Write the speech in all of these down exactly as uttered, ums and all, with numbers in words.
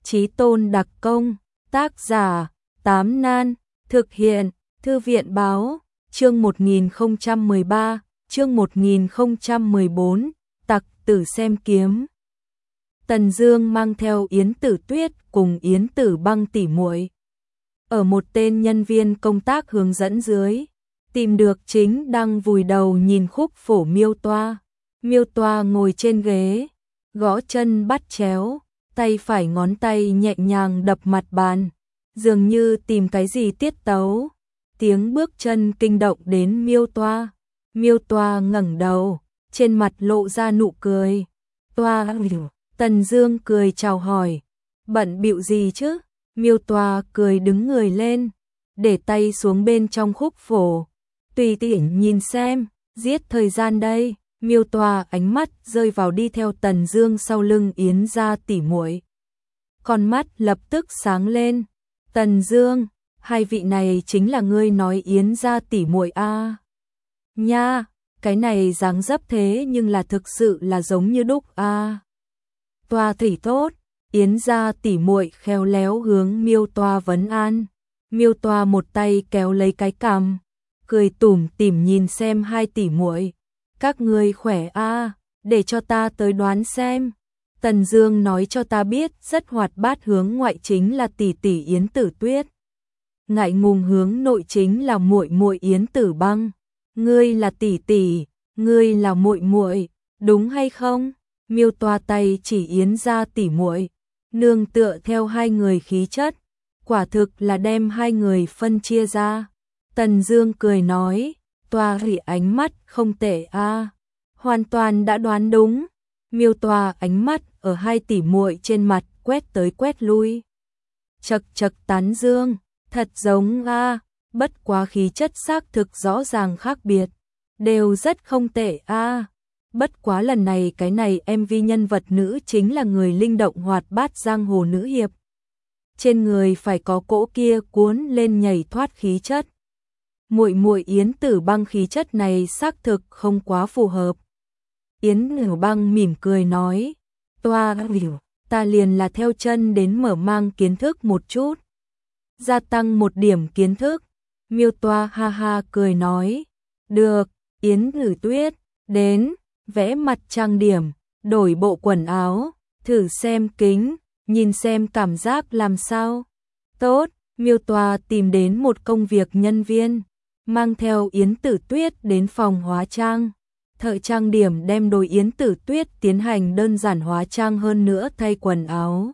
Chí Tôn đặc công, tác giả, Tám Nan, thực hiện, Thư viện báo, chương một nghìn không trăm mười ba, chương một nghìn không trăm mười bốn, tặc tử xem kiếm. Tần Dương mang theo Yến Tử Tuyết cùng Yến Tử Băng tỉ muội, ở một tên nhân viên công tác hướng dẫn dưới, tìm được chính đang vùi đầu nhìn khúc phổ Miêu Toa. Miêu Toa ngồi trên ghế, gõ chân bắt chéo, tay phải ngón tay nhẹ nhàng đập mặt bàn, dường như tìm cái gì tiết tấu. Tiếng bước chân kinh động đến Miêu Toa. Miêu Toa ngẩng đầu, trên mặt lộ ra nụ cười. Toa, Tần Dương cười chào hỏi, bận bịu gì chứ? Miêu Toa cười đứng người lên, để tay xuống bên trong khúc phổ, tùy tiện nhìn xem, giết thời gian đây. Miêu Toa ánh mắt rơi vào đi theo Tần Dương sau lưng Yến gia tỉ muội, con mắt lập tức sáng lên. Tần Dương, hai vị này chính là ngươi nói Yến gia tỉ muội a? À? Nha, cái này dáng dấp thế nhưng là thực sự là giống như đúc a. À? Toa thủy tốt. Yến gia tỉ muội khéo léo hướng Miêu Toa vấn an. Miêu Toa một tay kéo lấy cái cằm, cười tủm tỉm nhìn xem hai tỉ muội. Các ngươi khỏe a, à, để cho ta tới đoán xem. Tần Dương nói cho ta biết rất hoạt bát hướng ngoại chính là tỷ tỷ Yến Tử Tuyết, ngại ngùng hướng nội chính là muội muội Yến Tử Băng. Ngươi là tỷ tỷ, ngươi là muội muội, đúng hay không? Miêu Toa tay chỉ Yến gia tỉ muội, nương tựa theo hai người khí chất, quả thực là đem hai người phân chia ra. Tần Dương cười nói, Toa hỉ ánh mắt không tệ a, à, hoàn toàn đã đoán đúng. Miêu Toa ánh mắt ở hai tỷ muội trên mặt quét tới quét lui. Chậc chậc tán dương, thật giống a, à, bất quá khí chất xác thực rõ ràng khác biệt, đều rất không tệ a. À. Bất quá lần này cái này em vê nhân vật nữ chính là người linh động hoạt bát giang hồ nữ hiệp, trên người phải có cỗ kia cuốn lên nhảy thoát khí chất. Muội muội Yến Tử Băng khí chất này xác thực không quá phù hợp. Yến Tử Băng mỉm cười nói, Toa, ta liền là theo chân đến mở mang kiến thức một chút, gia tăng một điểm kiến thức. Miêu Toa ha ha cười nói, được. Yến Tử Tuyết, đến, vẽ mặt trang điểm, đổi bộ quần áo, thử xem kính, nhìn xem cảm giác làm sao. Tốt. Miêu Toa tìm đến một công việc nhân viên, mang theo Yến Tử Tuyết đến phòng hóa trang. Thợ trang điểm đem đồ Yến Tử Tuyết tiến hành đơn giản hóa trang hơn nữa thay quần áo.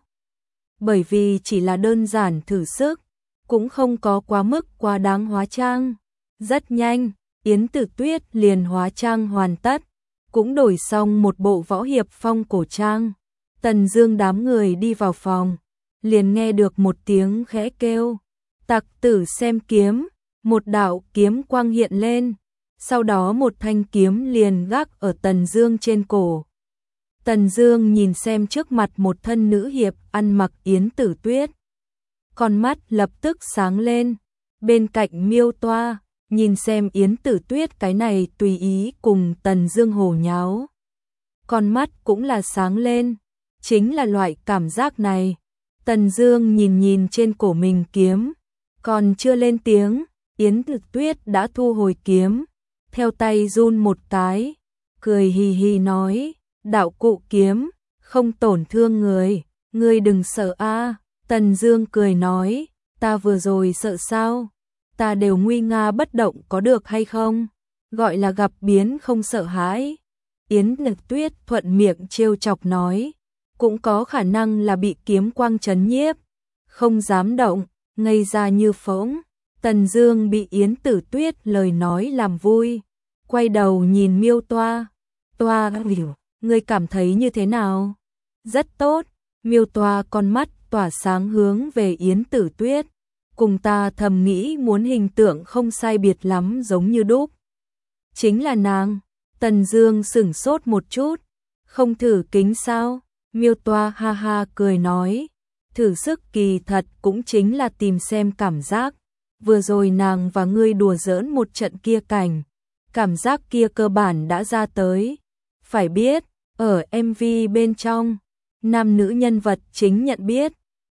Bởi vì chỉ là đơn giản thử sức, cũng không có quá mức quá đáng hóa trang. Rất nhanh, Yến Tử Tuyết liền hóa trang hoàn tất, cũng đổi xong một bộ võ hiệp phong cổ trang. Tần Dương đám người đi vào phòng, liền nghe được một tiếng khẽ kêu, tặc tử xem kiếm. Một đạo kiếm quang hiện lên, sau đó một thanh kiếm liền gác ở Tần Dương trên cổ. Tần Dương nhìn xem trước mặt một thân nữ hiệp ăn mặc Yến Tử Tuyết, con mắt lập tức sáng lên. Bên cạnh Miêu Toa, nhìn xem Yến Tử Tuyết cái này tùy ý cùng Tần Dương hồ nháo, con mắt cũng là sáng lên, chính là loại cảm giác này. Tần Dương nhìn nhìn trên cổ mình kiếm, còn chưa lên tiếng, Yến Tử Tuyết đã thu hồi kiếm, theo tay run một cái, cười hì hì nói, đạo cụ kiếm, không tổn thương người, ngươi đừng sợ a. À. Tần Dương cười nói, ta vừa rồi sợ sao, ta đều nguy nga bất động có được hay không, gọi là gặp biến không sợ hãi. Yến Tử Tuyết thuận miệng trêu chọc nói, cũng có khả năng là bị kiếm quang chấn nhiếp, không dám động, ngây ra như phỗng. Tần Dương bị Yến Tử Tuyết lời nói làm vui, quay đầu nhìn Miêu Toa, Toa, ngươi cảm thấy như thế nào? Rất tốt. Miêu Toa con mắt tỏa sáng hướng về Yến Tử Tuyết, cùng ta thầm nghĩ muốn hình tượng không sai biệt lắm giống như đúc. Chính là nàng. Tần Dương sững sốt một chút, không thử kính sao? Miêu Toa ha ha cười nói, thử sức kỳ thật cũng chính là tìm xem cảm giác. Vừa rồi nàng và ngươi đùa giỡn một trận kia cảnh, cảm giác kia cơ bản đã ra tới. Phải biết, ở em vê bên trong, nam nữ nhân vật chính nhận biết,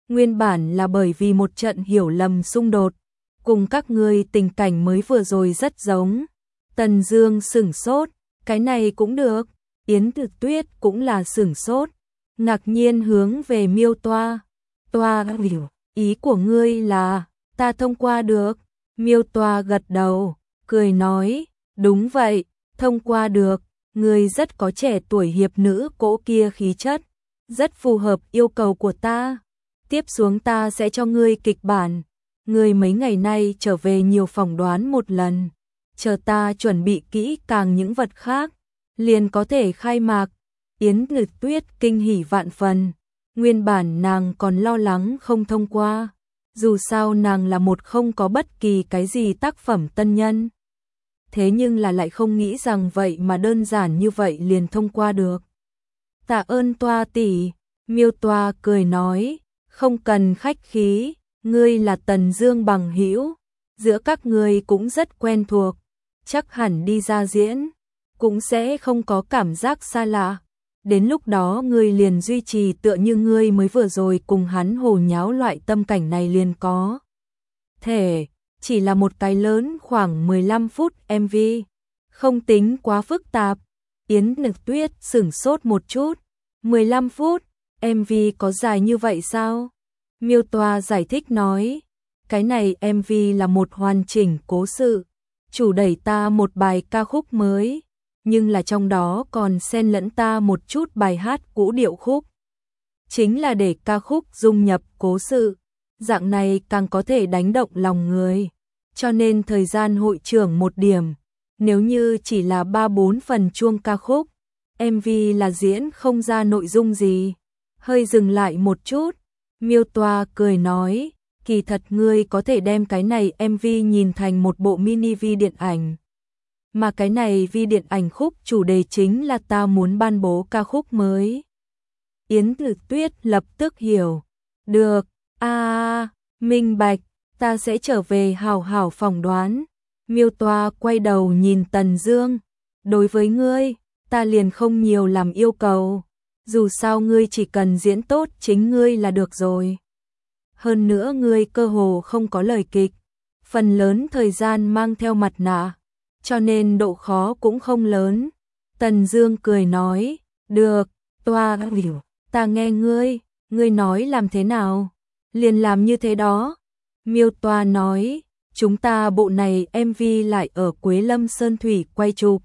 Nguyên bản là bởi vì một trận hiểu lầm xung đột, cùng các ngươi tình cảnh mới vừa rồi rất giống. Tần Dương sửng sốt, cái này cũng được. Yến Tử Tuyết cũng là sửng sốt, ngạc nhiên hướng về Miêu Toa. Toa hiểu, ý của ngươi là ta thông qua được. Miêu Toa gật đầu, cười nói, đúng vậy, thông qua được, ngươi rất có trẻ tuổi hiệp nữ cỗ kia khí chất, rất phù hợp yêu cầu của ta. Tiếp xuống ta sẽ cho ngươi kịch bản, ngươi mấy ngày nay trở về nhiều phỏng đoán một lần, chờ ta chuẩn bị kỹ càng những vật khác, liền có thể khai mạc. Yến Tử Tuyết kinh hỉ vạn phần, nguyên bản nàng còn lo lắng không thông qua, dù sao nàng là một không có bất kỳ cái gì tác phẩm tân nhân. Thế nhưng là lại không nghĩ rằng vậy mà đơn giản như vậy liền thông qua được. Tạ ơn Toa tỷ, Miêu Toa cười nói, không cần khách khí, ngươi là Tần Dương bằng hữu, giữa các ngươi cũng rất quen thuộc, chắc hẳn đi ra diễn cũng sẽ không có cảm giác xa lạ. Đến lúc đó ngươi liền duy trì tựa như ngươi mới vừa rồi cùng hắn hồ nháo loại tâm cảnh này liền có. Thể, chỉ là một cái lớn khoảng mười lăm phút em vê, không tính quá phức tạp. Yến Tử Tuyết sửng sốt một chút, mười lăm phút, em vê có dài như vậy sao? Miêu Toa giải thích nói, cái này em vê là một hoàn chỉnh cố sự, chủ đẩy ta một bài ca khúc mới, nhưng là trong đó còn xen lẫn ta một chút bài hát cũ điệu khúc. Chính là để ca khúc dung nhập cố sự, dạng này càng có thể đánh động lòng người. Cho nên thời gian hội trưởng một điểm, nếu như chỉ là ba bốn phần chuông ca khúc, em vê là diễn không ra nội dung gì. Hơi dừng lại một chút, Miêu Toa cười nói, kỳ thật ngươi có thể đem cái này em vê nhìn thành một bộ mini vi điện ảnh. Mà cái này vi điện ảnh khúc chủ đề chính là ta muốn ban bố ca khúc mới. Yến Tử Tuyết lập tức hiểu. Được, a minh bạch, ta sẽ trở về hào hào phỏng đoán. Miêu Toa quay đầu nhìn Tần Dương. Đối với ngươi, ta liền không nhiều làm yêu cầu. Dù sao ngươi chỉ cần diễn tốt chính ngươi là được rồi. Hơn nữa ngươi cơ hồ không có lời kịch, phần lớn thời gian mang theo mặt nạ, cho nên độ khó cũng không lớn. Tần Dương cười nói, được, Toa hiểu, ta nghe ngươi, ngươi nói làm thế nào, liền làm như thế đó. Miêu Toa nói, chúng ta bộ này em vê lại ở Quế Lâm Sơn Thủy quay chụp,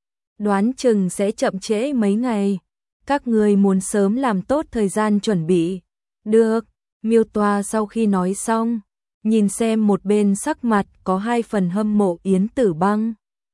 đoán chừng sẽ chậm trễ mấy ngày, các ngươi muốn sớm làm tốt thời gian chuẩn bị. Được, Miêu Toa sau khi nói xong, nhìn xem một bên sắc mặt có hai phần hâm mộ Yến Tử Băng,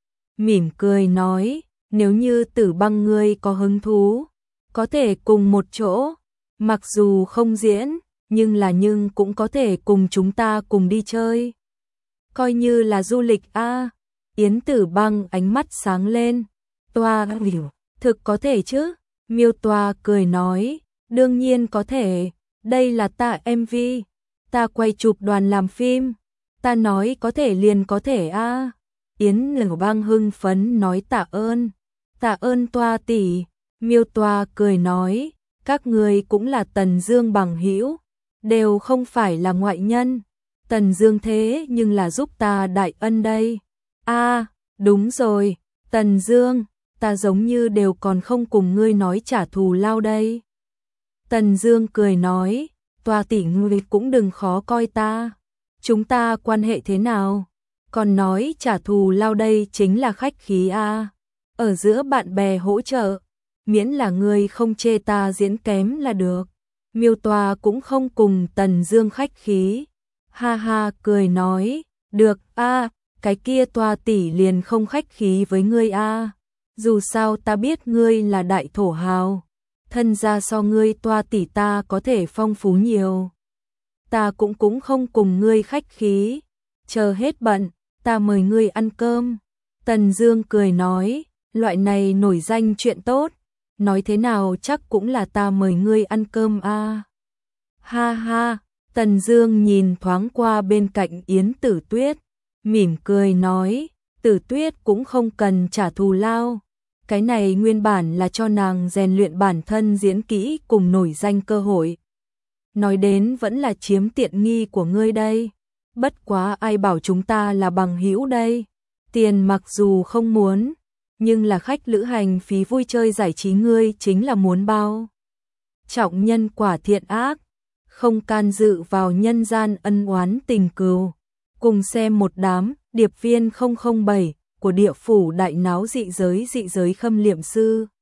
mỉm cười nói, nếu như Tử Băng ngươi có hứng thú, có thể cùng một chỗ, mặc dù không diễn, nhưng là nhưng cũng có thể cùng chúng ta cùng đi chơi. Coi như là du lịch a. À. Yến Tử Băng ánh mắt sáng lên, Toa hiểu, thực có thể chứ? Miêu Toa cười nói, đương nhiên có thể, đây là ta em vê, ta quay chụp đoàn làm phim, ta nói có thể liền có thể a. À. Yến Tử Băng hưng phấn nói tạ ơn, tạ ơn Toa tỷ. Miêu Toa cười nói, các người cũng là Tần Dương bằng hữu, đều không phải là ngoại nhân. Tần Dương thế nhưng là giúp ta đại ân đây. A, à, đúng rồi, Tần Dương, ta giống như đều còn không cùng ngươi nói trả thù lao đây. Tần Dương cười nói, Toa tỷ ngươi cũng đừng khó coi ta. Chúng ta quan hệ thế nào? Còn nói trả thù lao đây chính là khách khí a. À. Ở giữa bạn bè hỗ trợ, miễn là ngươi không chê ta diễn kém là được. Miêu Toa cũng không cùng Tần Dương khách khí. Ha ha cười nói, được a, à, cái kia Toa tỷ liền không khách khí với ngươi a. À. Dù sao ta biết ngươi là đại thổ hào, thân gia so ngươi Toa tỷ ta có thể phong phú nhiều. Ta cũng cũng không cùng ngươi khách khí, chờ hết bận, ta mời ngươi ăn cơm. Tần Dương cười nói, loại này nổi danh chuyện tốt, nói thế nào chắc cũng là ta mời ngươi ăn cơm a. À. Ha ha, Tần Dương nhìn thoáng qua bên cạnh Yến Tử Tuyết, mỉm cười nói, Tử Tuyết cũng không cần trả thù lao, cái này nguyên bản là cho nàng rèn luyện bản thân diễn kỹ cùng nổi danh cơ hội. nói đến vẫn là chiếm tiện nghi của ngươi đây. Bất quá ai bảo chúng ta là bằng hữu đây. Tiền mặc dù không muốn, nhưng là khách lữ hành phí vui chơi giải trí ngươi chính là muốn bao. Trọng nhân quả thiện ác, không can dự vào nhân gian ân oán tình cừu. Cùng xem một đám điệp viên không không bảy của địa phủ đại náo dị giới dị giới khâm liệm sư.